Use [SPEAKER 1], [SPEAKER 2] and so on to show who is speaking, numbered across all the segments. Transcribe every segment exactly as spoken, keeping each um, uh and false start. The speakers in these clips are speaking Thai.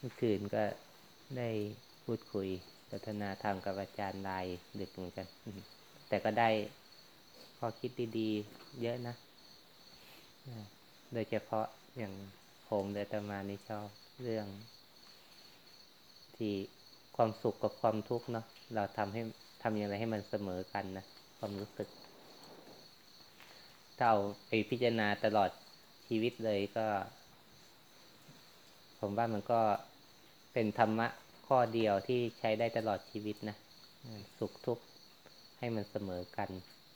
[SPEAKER 1] มื่อคืนก็ได้พูดคุยสนทนาธรรมกับอาจารย์ลายดึกเหมือนกันแต่ก็ได้ข้อคิดดีๆเยอะนะโดยเฉพาะอย่างผมเดตมานี่ชอบเรื่องที่ความสุขกับความทุกข์เนาะเราทำให้ทำอย่างไรให้มันเสมอกันนะความรู้สึกถ้าเอาไปพิจารณาตลอดชีวิตเลยก็ผมว่ามันก็เป็นธรรมะข้อเดียวที่ใช้ได้ตลอดชีวิตนะสุขทุกข์ให้มันเสมอกัน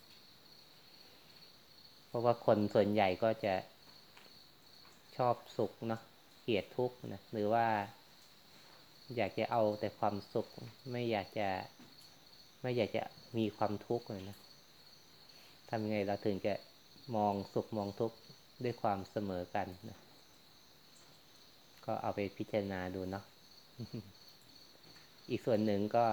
[SPEAKER 1] เพราะว่าคนส่วนใหญ่ก็จะชอบสุขเนาะเกลียดทุกข์นะหรือว่าอยากจะเอาแต่ความสุขไม่อยากจะไม่อยากจะมีความทุกข์เลยนะทำยังไงเราถึงจะมองสุขมองทุกข์ด้วยความเสมอกันนะก็เอาไปพิจารณาดูเนาะ อีกส่วนหนึ่งก็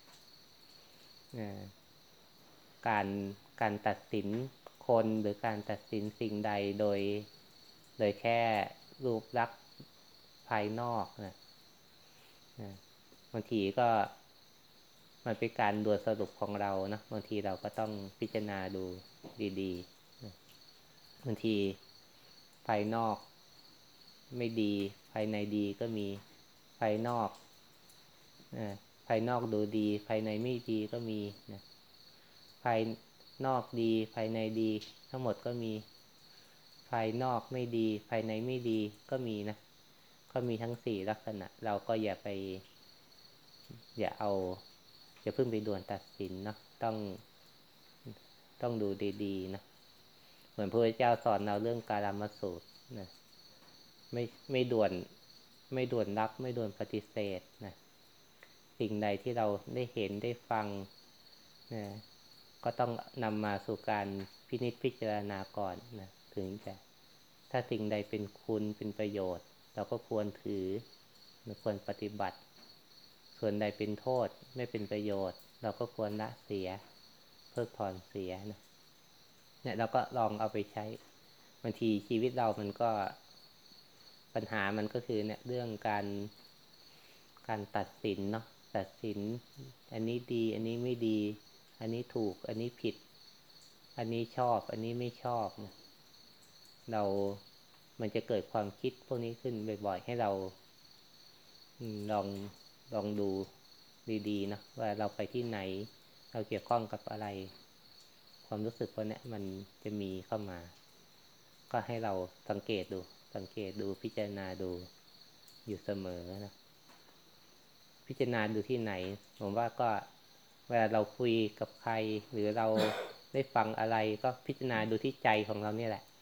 [SPEAKER 1] การการตัดสินคนหรือการตัดสินสิ่งใดโดยโดยแค่รูปลักษณ์ภายนอกนะบางทีก็มันเป็นการด่วนสรุปของเรานะบางทีเราก็ต้องพิจารณาดูดีๆนะบางทีภายนอกไม่ดีภายในดีก็มีภายนอกภายนอกดูดีภายในไม่ดีก็มีนะภายนอกดีภายในดีทั้งหมดก็มีภายนอกไม่ดีภายในไม่ดีก็มีนะก็มีทั้งสี่ลักษณะเราก็อย่าไปอย่าเอาอย่าเพิ่งไปด่วนตัดสินเนาะต้องต้องดูดีๆนะเหมือนพระพุทธเจ้าสอนเราเรื่องกาลามสูตรนะไม่ไม่ด่วนไม่ด่วนรับไม่ด่วนปฏิเสธนะสิ่งใดที่เราได้เห็นได้ฟังนะก็ต้องนำมาสู่การพินิจพิจารณาก่อนนะถึงจะถ้าสิ่งใดเป็นคุณเป็นประโยชน์เราก็ควรถือควรปฏิบัติส่วนใดเป็นโทษไม่เป็นประโยชน์เราก็ควรละเสียเพิกถอนเสียนะเนี่ยเราก็ลองเอาไปใช้บางทีชีวิตเรามันก็ปัญหามันก็คือเนี่ยเรื่องการการตัดสินเนาะตัดสินอันนี้ดีอันนี้ไม่ดีอันนี้ถูกอันนี้ผิดอันนี้ชอบอันนี้ไม่ชอบนะเรามันจะเกิดความคิดพวกนี้ขึ้นบ่อยๆให้เราลองลองดูดีๆนะว่าเราไปที่ไหนเราเกี่ยวข้องกับอะไรความรู้สึกพวกนี้มันจะมีเข้ามาก็ให้เราสังเกตดูสังเกตดูพิจารณาดูอยู่เสมอนะพิจารณาดูที่ไหนผมว่าก็เวลาเราคุยกับใครหรือเราได้ฟังอะไรก็พิจารณาดูที่ใจของเราเนี่ยแหละ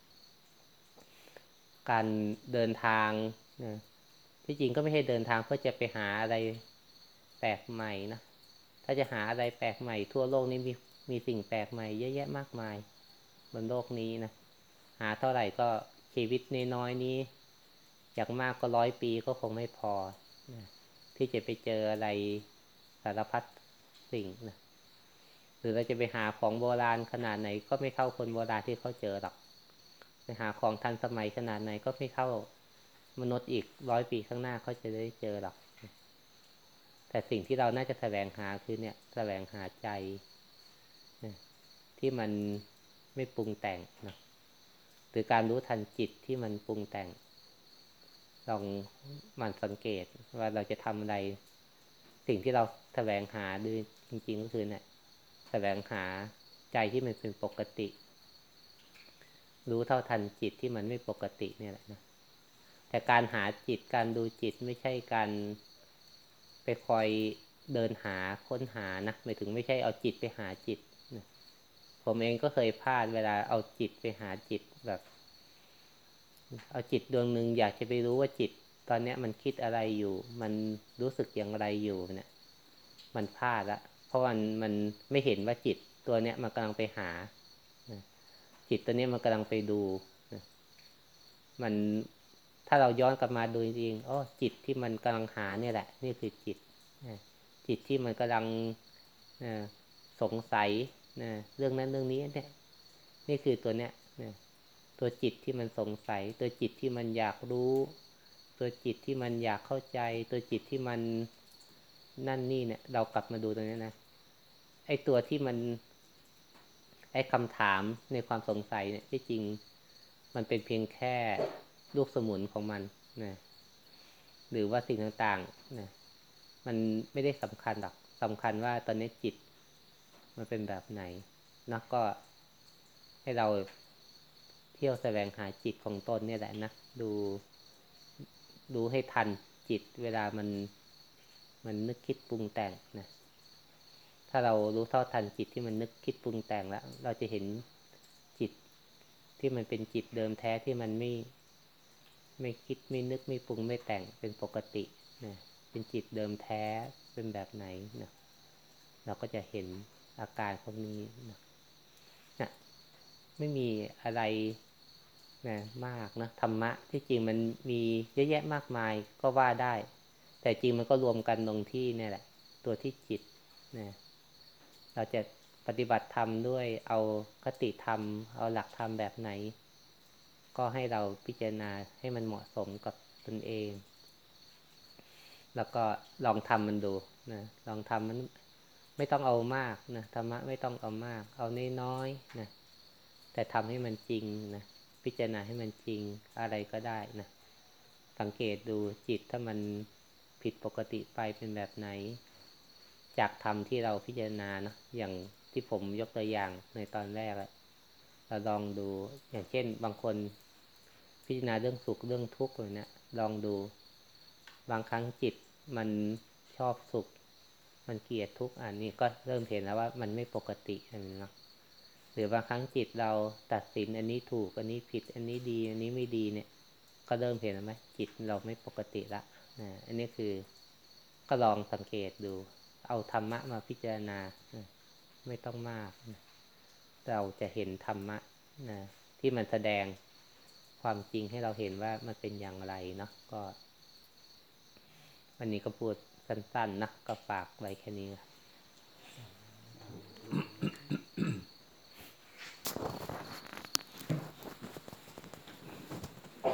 [SPEAKER 1] การเดินทางนะที่จริงก็ไม่ใช่เดินทางเพื่อจะไปหาอะไรแปลกใหม่นะถ้าจะหาอะไรแปลกใหม่ทั่วโลกนี้มีมีสิ่งแปลกใหม่เยอะแยะมากมายบนโลกนี้นะหาเท่าไหร่ก็ชีวิตน้อยๆนี้อย่างมากก็ร้อยปีก็คงไม่พอนะที่จะไปเจออะไรสารพัดสิ่งนะหรือเราจะไปหาของโบราณขนาดไหนก็ไม่เท่าคนโบราณที่เขาเจอหรอกไปหาของทันสมัยขนาดไหนก็ไม่เท่ามนุษย์อีกร้อยปีข้างหน้าเขาจะได้เจอหรอกแต่สิ่งที่เราน่าจะแสวงหาคือเนี่ยแสวงหาใจนะที่มันไม่ปรุงแต่งนะหรือการรู้ทันจิตที่มันปรุงแต่งลองหมั่นสังเกตว่าเราจะทำอะไรสิ่งที่เราแสวงหาด้วยจริงๆก็คือเนี่ยแสวงหาใจที่มันเป็นปกติรู้เท่าทันจิตที่มันไม่ปกติเนี่ยแหละนะแต่การหาจิตการดูจิตไม่ใช่การไปคอยเดินหาค้นหานะหมายถึงไม่ใช่เอาจิตไปหาจิตนะผมเองก็เคยพลาดเวลาเอาจิตไปหาจิตแบบเอาจิตดวงหนึ่งอยากจะไปรู้ว่าจิตตอนนี้มันคิดอะไรอยู่มันรู้สึกอย่างไรอยู่เนี่ยมันพลาดละเพราะมันมันไม่เห็นว่าจิตตัวเนี้ยมันกำลังไปหาจิตตัวนี้มันกำลังไปดูมันถ้าเราย้อนกลับมาดูจริงๆอ๋อจิตที่มันกำลังหาเนี่ยแหละนี่คือจิตจิตที่มันกำลังสงสัยเรื่องนั้นเรื่องนี้เนี่ยนี่คือตัวเนี้ยตัวจิตที่มันสงสัยตัวจิตที่มันอยากรู้ตัวจิตที่มันอยากเข้าใจตัวจิตที่มันนั่นนี่เนี่ยเรากลับมาดูตรงนี้นะไอ้ตัวที่มันไอ้คำถามในความสงสัยเนี่ยที่จริงมันเป็นเพียงแค่ลูกสมุนของมันนะหรือว่าสิ่งต่างๆนะมันไม่ได้สำคัญหรอกสำคัญว่าตอนนี้จิตมันเป็นแบบไหนนะก็ให้เราเที่ยวแสวงหาจิตของตนเนี่ยแหละนะดูดูให้ทันจิตเวลามันมันนึกคิดปรุงแต่งนะถ้าเรารู้เท่าทันจิตที่มันนึกคิดปรุงแต่งแล้วเราจะเห็นจิตที่มันเป็นจิตเดิมแท้ที่มันไม่ไม่คิดไม่นึกไม่ปรุงไม่แต่งเป็นปกตินะเป็นจิตเดิมแท้เป็นแบบไหนนะเราก็จะเห็นอาการพวกนี้นะนะไม่มีอะไรนะมากนะธรรมะที่จริงมันมีเยอะแยะมากมายก็ว่าได้แต่จริงมันก็รวมกันตรงที่เนี่ยแหละตัวที่จิตนะเราจะปฏิบัติธรรมด้วยเอาคติธรรมเอาหลักธรรมแบบไหนก็ให้เราพิจารณาให้มันเหมาะสมกับตนเองแล้วก็ลองทำมันดูนะลองทำมันไม่ต้องเอามากนะธรรมะไม่ต้องเอามากเอาน้อยๆนะแต่ทำให้มันจริงนะพิจารณาให้มันจริงอะไรก็ได้นะสังเกตดูจิตถ้ามันผิดปกติไปเป็นแบบไหนจากธรรมที่เราพิจารณานะอย่างที่ผมยกตัวอย่างในตอนแรกเราลองดูอย่างเช่นบางคนพิจารณาเรื่องสุขเรื่องทุกข์อะไรเนี่ยลองดูบางครั้งจิตมันชอบสุขมันเกลียดทุกข์อันนี้ก็เริ่มเห็นแล้วว่ามันไม่ปกตินะ หรือบางครั้งจิตเราตัดสินอันนี้ถูกอันนี้ผิดอันนี้ดีอันนี้ไม่ดีเนี่ยก็เริ่มเห็นแล้วไหมจิตเราไม่ปกติละนะอันนี้คือก็ลองสังเกตดูเอาธรรมะมาพิจารณานะไม่ต้องมากนะเราจะเห็นธรรมะนะที่มันแสดงความจริงให้เราเห็นว่ามันเป็นอย่างไรเนาะก็วันนี้ก็พูดสั้นๆนะก็ฝากไว้แค่นี้